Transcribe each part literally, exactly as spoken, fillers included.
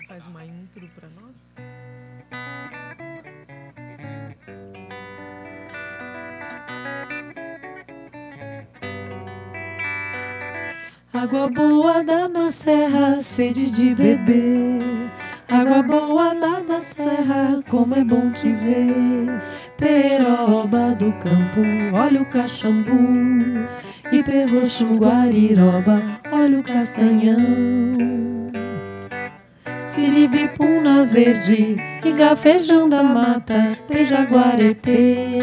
faz uma intro para nós? Água boa dá na serra, sede de beber. Água boa dá na serra, como é bom te ver. Peroba do campo, olha o caxambu. E perroxo, guariroba, olha o castanhão. Siribipuna verde, inga feijão da mata, tem jaguaretê.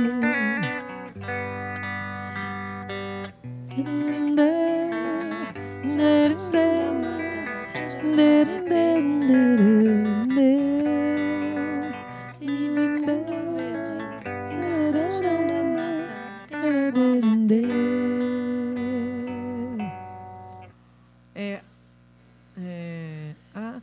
É, é, a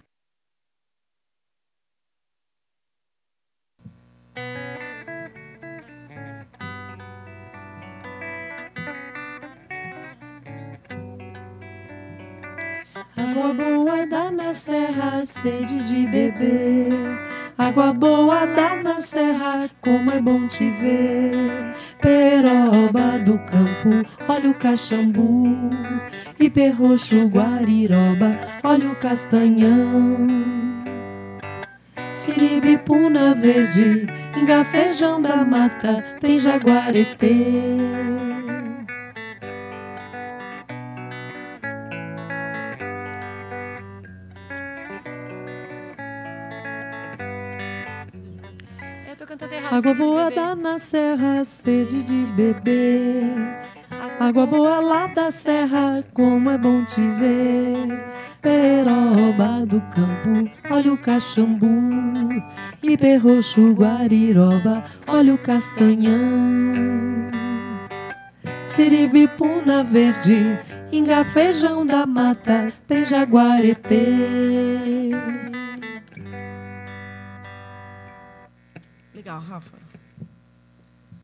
Água boa dá na serra, sede de beber. Água boa dá na serra, como é bom te ver. Peroba do campo, olha o caxambu. E perroxo, guariroba, olha o castanhão. Siribipuna verde, inga feijão da mata, tem jaguaretê. Água boa dá na serra, sede de beber. Água boa lá da serra, como é bom te ver. Peroba do campo, olha o caxambu. E perroxo, guariroba, olha o castanhão. Siribipuna verde, inga feijão da mata, tem jaguaretê. legal, Rafa.